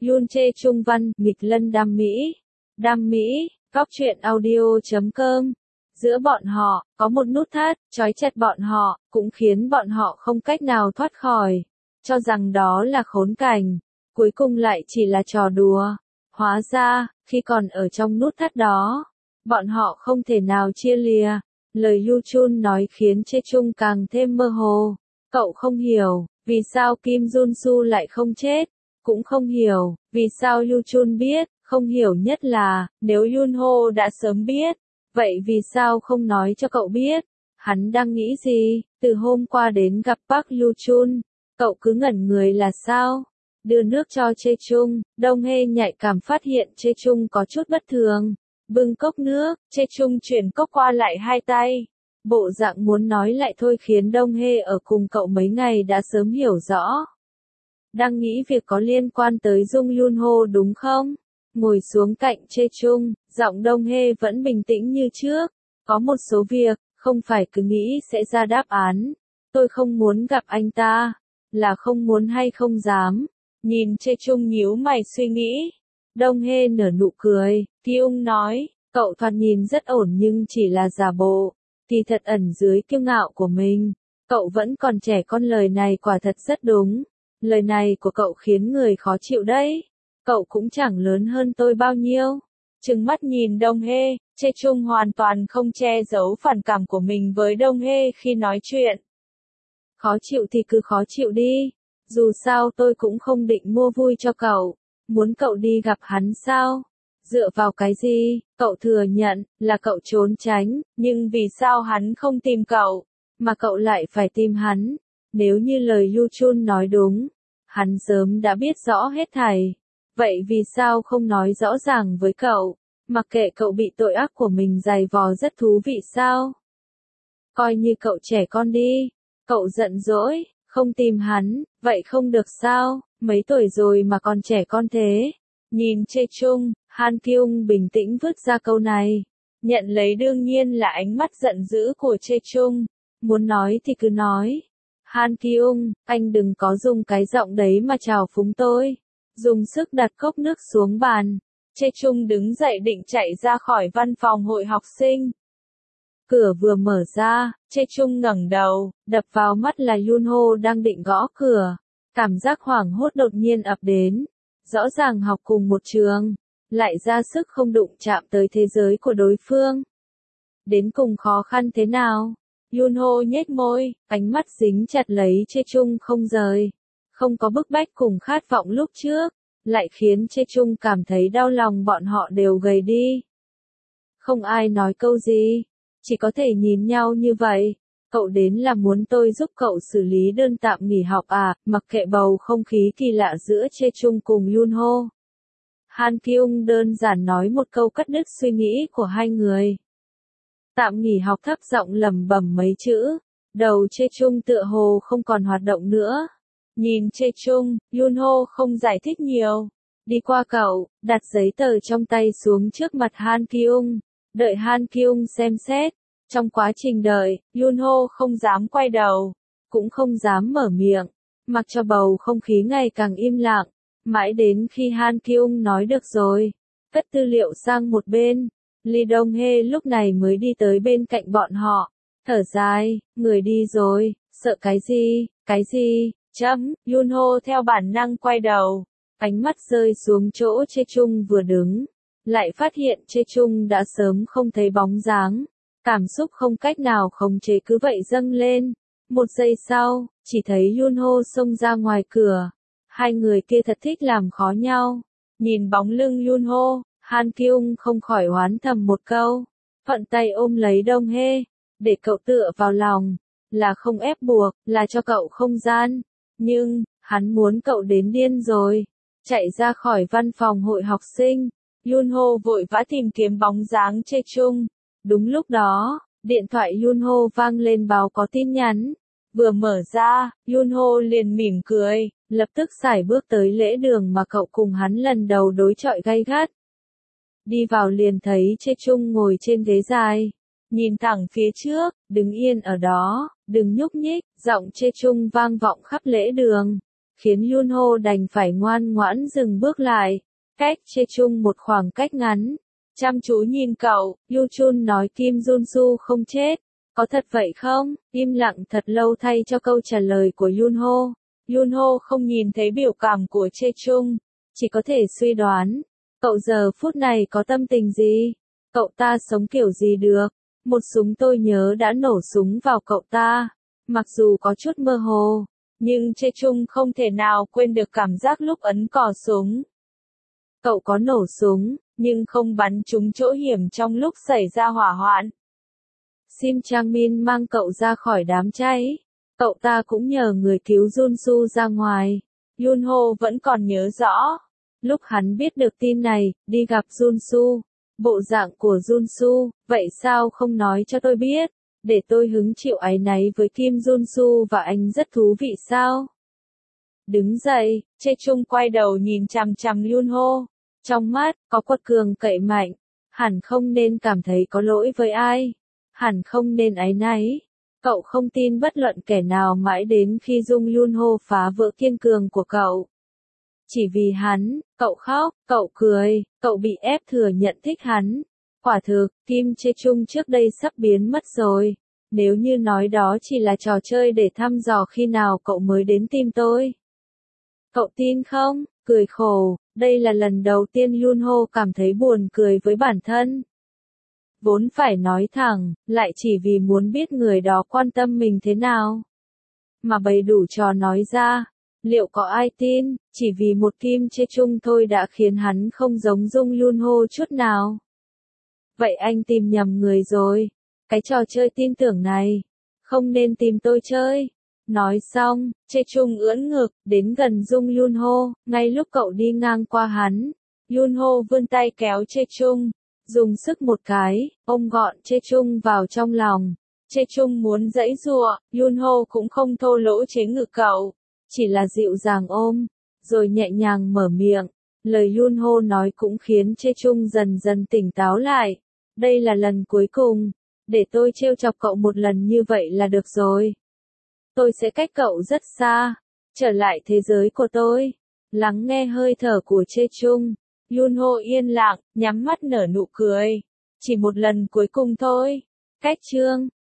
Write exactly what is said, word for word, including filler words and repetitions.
Yoon Chae Chung văn, nghịch lân đam mỹ. Đam mỹ, góc truyện audio chấm com. Giữa bọn họ, có một nút thắt, trói chặt bọn họ, cũng khiến bọn họ không cách nào thoát khỏi. Cho rằng đó là khốn cảnh, cuối cùng lại chỉ là trò đùa. Hóa ra, khi còn ở trong nút thắt đó, bọn họ không thể nào chia lìa. Lời Yoo Chun nói khiến Chae Chung càng thêm mơ hồ. Cậu không hiểu, vì sao Kim Jun Soo lại không chết. Cũng không hiểu, vì sao Yoo Chun biết. Không hiểu nhất là, nếu Yoon Ho đã sớm biết, vậy vì sao không nói cho cậu biết? Hắn đang nghĩ gì? Từ hôm qua đến gặp Park Yoo Chun, cậu cứ ngẩn người là sao? Đưa nước cho Chae Chung, Dong Hae nhạy cảm phát hiện Chae Chung có chút bất thường. Bưng cốc nước, Chae Chung chuyển cốc qua lại hai tay. Bộ dạng muốn nói lại thôi khiến Dong Hae ở cùng cậu mấy ngày đã sớm hiểu rõ. Đang nghĩ việc có liên quan tới Jung Yoon Ho đúng không? Ngồi xuống cạnh Chae Chung, giọng Dong Hae vẫn bình tĩnh như trước. Có một số việc, không phải cứ nghĩ sẽ ra đáp án. Tôi không muốn gặp anh ta. Là không muốn hay không dám. Nhìn Chae Chung nhíu mày suy nghĩ. Dong Hae nở nụ cười. Kyung nói, cậu thoạt nhìn rất ổn nhưng chỉ là giả bộ. Thì thật ẩn dưới kiêu ngạo của mình. Cậu vẫn còn trẻ con, lời này quả thật rất đúng. Lời này của cậu khiến người khó chịu đấy. Cậu cũng chẳng lớn hơn tôi bao nhiêu. Trừng mắt nhìn Dong Hae, Chae Chung hoàn toàn không che giấu phản cảm của mình với Dong Hae khi nói chuyện. Khó chịu thì cứ khó chịu đi. Dù sao tôi cũng không định mua vui cho cậu. Muốn cậu đi gặp hắn sao? Dựa vào cái gì? Cậu thừa nhận là cậu trốn tránh, nhưng vì sao hắn không tìm cậu, mà cậu lại phải tìm hắn? Nếu như lời Yoo Chun nói đúng, hắn sớm đã biết rõ hết thảy. Vậy vì sao không nói rõ ràng với cậu, mặc kệ cậu bị tội ác của mình giày vò rất thú vị sao? Coi như cậu trẻ con đi. Cậu giận dỗi, không tìm hắn, vậy không được sao? Mấy tuổi rồi mà còn trẻ con thế? Nhìn Chae Chung, Han Kyung bình tĩnh vứt ra câu này. Nhận lấy đương nhiên là ánh mắt giận dữ của Chae Chung. Muốn nói thì cứ nói. Han Kyung, anh đừng có dùng cái giọng đấy mà chào phúng tôi. Dùng sức đặt cốc nước xuống bàn. Chae Chung đứng dậy định chạy ra khỏi văn phòng hội học sinh. Cửa vừa mở ra, Chae Chung ngẩng đầu, đập vào mắt là Yoon Ho đang định gõ cửa. Cảm giác hoảng hốt đột nhiên ập đến. Rõ ràng học cùng một trường, lại ra sức không đụng chạm tới thế giới của đối phương. Đến cùng khó khăn thế nào? Yoon Ho nhếch môi, ánh mắt dính chặt lấy Chae Chung không rời. Không có bức bách cùng khát vọng lúc trước, lại khiến Chae Chung cảm thấy đau lòng, bọn họ đều gầy đi. Không ai nói câu gì, chỉ có thể nhìn nhau như vậy. Cậu đến là muốn tôi giúp cậu xử lý đơn tạm nghỉ học à? Mặc kệ bầu không khí kỳ lạ giữa Chae Chung cùng Yoon Ho, Han Kyung đơn giản nói một câu cắt đứt suy nghĩ của hai người. Tạm nghỉ học, thấp giọng lẩm bẩm mấy chữ. Đầu Chae Chung tựa hồ không còn hoạt động nữa. Nhìn Chae Chung, Yoon Ho không giải thích nhiều. Đi qua cậu, đặt giấy tờ trong tay xuống trước mặt Han Kyung. Đợi Han Kyung xem xét. Trong quá trình đợi, Yoon Ho không dám quay đầu, cũng không dám mở miệng, mặc cho bầu không khí ngày càng im lặng. Mãi đến khi Han Kyung nói được rồi, cất tư liệu sang một bên, Lee Dong Hae lúc này mới đi tới bên cạnh bọn họ, thở dài, người đi rồi, sợ cái gì, cái gì, chấm, Yoon Ho theo bản năng quay đầu, ánh mắt rơi xuống chỗ Chae Chung vừa đứng, lại phát hiện Chae Chung đã sớm không thấy bóng dáng. Cảm xúc không cách nào khống chế cứ vậy dâng lên. Một giây sau, chỉ thấy Yoon Ho xông ra ngoài cửa. Hai người kia thật thích làm khó nhau. Nhìn bóng lưng Yoon Ho, Han Kyung không khỏi oán thầm một câu. Thuận tay ôm lấy Dong Hae, để cậu tựa vào lòng. Là không ép buộc, là cho cậu không gian. Nhưng, hắn muốn cậu đến điên rồi. Chạy ra khỏi văn phòng hội học sinh, Yoon Ho vội vã tìm kiếm bóng dáng Chae Chung. Đúng lúc đó, điện thoại Yoon Ho vang lên báo có tin nhắn. Vừa mở ra, Yoon Ho liền mỉm cười, lập tức sải bước tới lễ đường mà cậu cùng hắn lần đầu đối chọi gay gắt. Đi vào liền thấy Chae Chung ngồi trên ghế dài, nhìn thẳng phía trước, đứng yên ở đó, đừng nhúc nhích, giọng Chae Chung vang vọng khắp lễ đường. khiến Yunho đành phải ngoan ngoãn dừng bước lại, cách Chechung một khoảng cách ngắn. Chăm chú nhìn cậu, Yuchun nói Kim Junsu không chết. Có thật vậy không? Im lặng thật lâu thay cho câu trả lời của Yunho. Yunho không nhìn thấy biểu cảm của Chechung, chỉ có thể suy đoán. Cậu giờ phút này có tâm tình gì? Cậu ta sống kiểu gì được? Một súng tôi nhớ đã nổ súng vào cậu ta. Mặc dù có chút mơ hồ, nhưng Chechung không thể nào quên được cảm giác lúc ấn cò súng. Cậu có nổ súng, nhưng không bắn trúng chỗ hiểm trong lúc xảy ra hỏa hoạn. Sim Chang-min mang cậu ra khỏi đám cháy. Cậu ta cũng nhờ người cứu Junsu ra ngoài. Yunho vẫn còn nhớ rõ. Lúc hắn biết được tin này, đi gặp Junsu. Bộ dạng của Junsu, vậy sao không nói cho tôi biết? Để tôi hứng chịu áy náy với Kim Junsu và anh rất thú vị sao? Đứng dậy, Chechung quay đầu nhìn chằm chằm Yunho. Trong mắt, có quật cường cậy mạnh. Hẳn không nên cảm thấy có lỗi với ai. Hẳn không nên áy náy. Cậu không tin bất luận kẻ nào mãi đến khi Dung Yunho phá vỡ kiên cường của cậu. Chỉ vì hắn, cậu khóc, cậu cười, cậu bị ép thừa nhận thích hắn. Quả thực, Kim Chechung trước đây sắp biến mất rồi. Nếu như nói đó chỉ là trò chơi để thăm dò khi nào cậu mới đến tìm tôi. Cậu tin không? Cười khổ, đây là lần đầu tiên Yunho cảm thấy buồn cười với bản thân. Vốn phải nói thẳng, lại chỉ vì muốn biết người đó quan tâm mình thế nào. Mà bày đủ trò nói ra, liệu có ai tin, chỉ vì một Kim Chechung thôi đã khiến hắn không giống Dung Yunho chút nào. Vậy anh tìm nhầm người rồi. Cái trò chơi tin tưởng này, không nên tìm tôi chơi. Nói xong, Chechung ưỡn ngực, đến gần Dung Yunho, ngay lúc cậu đi ngang qua hắn. Yunho vươn tay kéo Chechung, dùng sức một cái, ôm gọn Chechung vào trong lòng. Chechung muốn giãy giụa, Yunho cũng không thô lỗ chế ngự cậu, chỉ là dịu dàng ôm, rồi nhẹ nhàng mở miệng. Lời Yunho nói cũng khiến Chechung dần dần tỉnh táo lại. Đây là lần cuối cùng, để tôi trêu chọc cậu một lần như vậy là được rồi. Tôi sẽ cách cậu rất xa, trở lại thế giới của tôi. Lắng nghe hơi thở của Chechung, Yunho yên lặng, nhắm mắt nở nụ cười. Chỉ một lần cuối cùng thôi. Cách chương